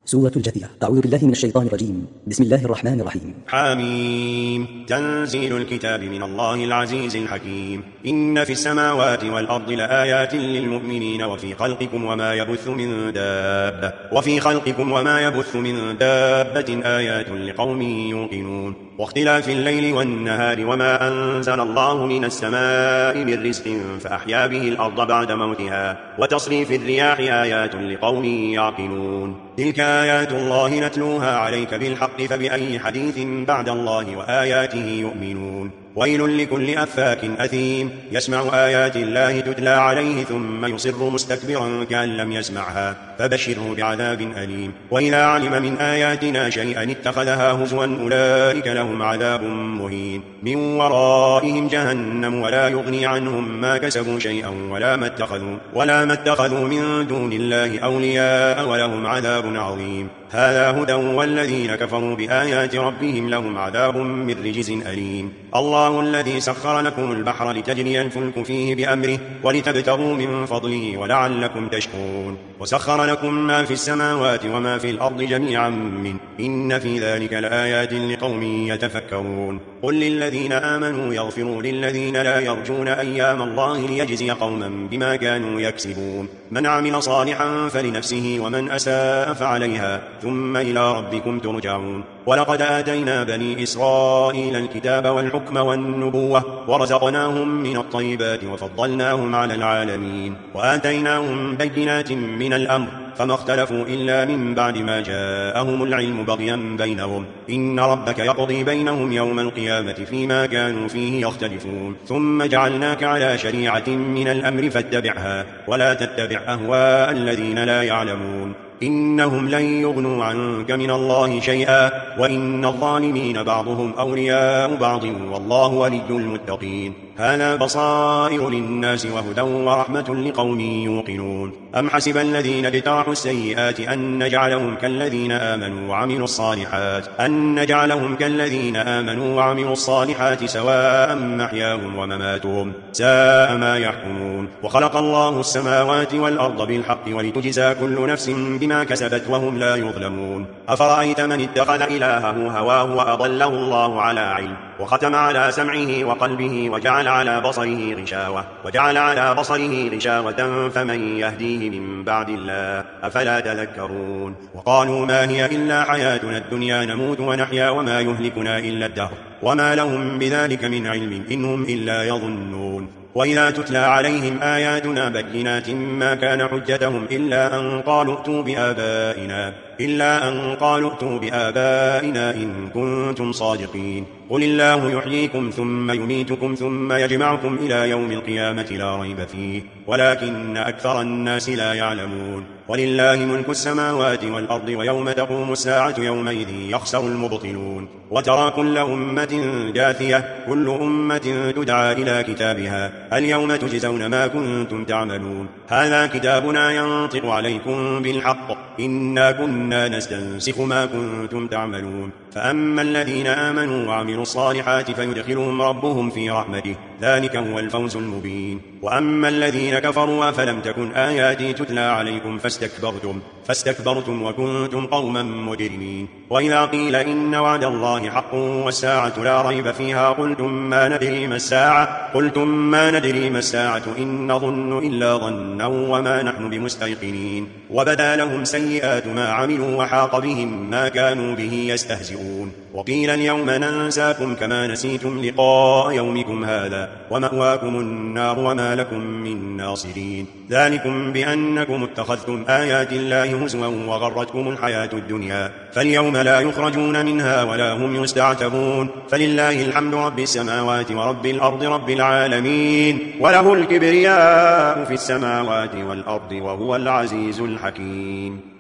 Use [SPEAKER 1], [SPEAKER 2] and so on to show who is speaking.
[SPEAKER 1] سورة الجاثية. أعوذ بالله من الشيطان الرجيم. بسم الله الرحمن الرحيم.
[SPEAKER 2] حميم. تنزيل الكتاب من الله العزيز الحكيم. إن في السماوات والأرض لآيات للمؤمنين وفي خلقكم وما يبث من دابة آيات لقوم يوقنون. واختلاف الليل والنهار وما أنزل الله من السماء من رزق فأحيا به الأرض بعد موتها وتصريف الرياح آيات لقوم يعقلون. تلك آيات الله نتلوها عليك بالحق فبأي حديث بعد الله وآياته يؤمنون. ويل لكل أفاك أثيم يسمع آيات الله تتلى عليه ثم يصر مستكبرا كأن لم يسمعها فبشره بعذاب أليم. وإذا علم من آياتنا شيئا اتخذها هزوا أولئك لهم عذاب مهين من ورائهم جهنم ولا يغني عنهم ما كسبوا شيئا ولا ما اتخذوا من دون الله أولياء ولهم عذاب عظيم. هذا هدى والذين كفروا بآيات ربهم لهم عذاب من رجز أليم. الله الذي سخر لكم البحر لتجري الفلك فيه بأمره ولتبتغوا من فضله ولعلكم تشكرون. وسخر لكم ما في السماوات وما في الأرض جميعا منه إن في ذلك لآيات لقوم يتفكرون. قل للذين آمنوا يغفروا للذين لا يرجون أيام الله ليجزي قوما بما كانوا يكسبون. من عمل صالحا فلنفسه ومن أساء فعليها ثم إلى ربكم ترجعون. ولقد آتينا بني إسرائيل الكتاب والحكم والنبوة ورزقناهم من الطيبات وفضلناهم على العالمين وآتيناهم بينات من الأمر فما اختلفوا إلا من بعد ما جاءهم العلم بغيا بينهم إن ربك يقضي بينهم يوم القيامة فيما كانوا فيه يختلفون. ثم جعلناك على شريعة من الأمر فاتبعها ولا تتبع أهواء الذين لا يعلمون إنهم لن يغنوا عنك من الله شيئا وإن الظالمين بعضهم أولياء بعض والله ولي المتقين. هذا بصائر للناس وهدى ورحمة لقوم يوقنون. أم حسب الذين اجترحوا السيئات أن نجعلهم كالذين آمنوا وعملوا الصالحات سواء محياهم ومماتهم ساء ما يحكمون. وخلق الله السماوات والأرض بالحق ولتجزى كل نفس بما كسبت وهم لا يظلمون. أفرأيت من اتخذ إلهه هواه وأضله الله على علم وختم على سمعه وقلبه وجعل على بصره غشاوة فمن يهديه من بعد الله أفلا تذكرون. وقالوا ما هي إلا حياتنا الدنيا نموت ونحيا وما يهلكنا إلا الدهر وما لهم بذلك من علم إنهم إلا يظنون. وإذا تتلى عليهم آياتنا بينات ما كان حجتهم إلا أن قالوا ائتوا بآبائنا إن كنتم صادقين. قل الله يحييكم ثم يميتكم ثم يجمعكم إلى يوم القيامة لا ريب فيه ولكن أكثر الناس لا يعلمون. ولله ملك السماوات والأرض ويوم تقوم الساعة يومئذ يخسر المبطلون. وترى كل أمة جاثية كل أمة تدعى إلى كتابها اليوم تجزون ما كنتم تعملون. هذا كتابنا ينطق عليكم بالحق إنا كنا نستنسخ ما كنتم تعملون. فأما الذين آمنوا وعملوا الصالحات فيدخلهم ربهم في رحمته ذلك هو الفوز المبين. وأما الذين كفروا فلم تكن آياتي تتلى عليكم فاستكبرتم وكنتم قوما مجرمين. وإذا قيل إن وعد الله حق والساعة لا ريب فيها قلتم ما ندري ما الساعة إن نظن إلا ظنا وما نحن بمستيقنين. وبدا لهم سيئات ما عملوا وحاق بهم ما كانوا به يستهزئون. وقيل اليوم ننساكم كما نسيتم لقاء يومكم هذا ومأواكم النار وما لكم من ناصرين. ذلكم بأنكم اتخذتم آيات الله هزوا وغرتكم الحياة الدنيا فاليوم لا يخرجون منها ولا هم يستعتبون. فلله الحمد رب السماوات ورب الأرض رب العالمين وله الكبرياء في السماوات والأرض وهو العزيز الحكيم.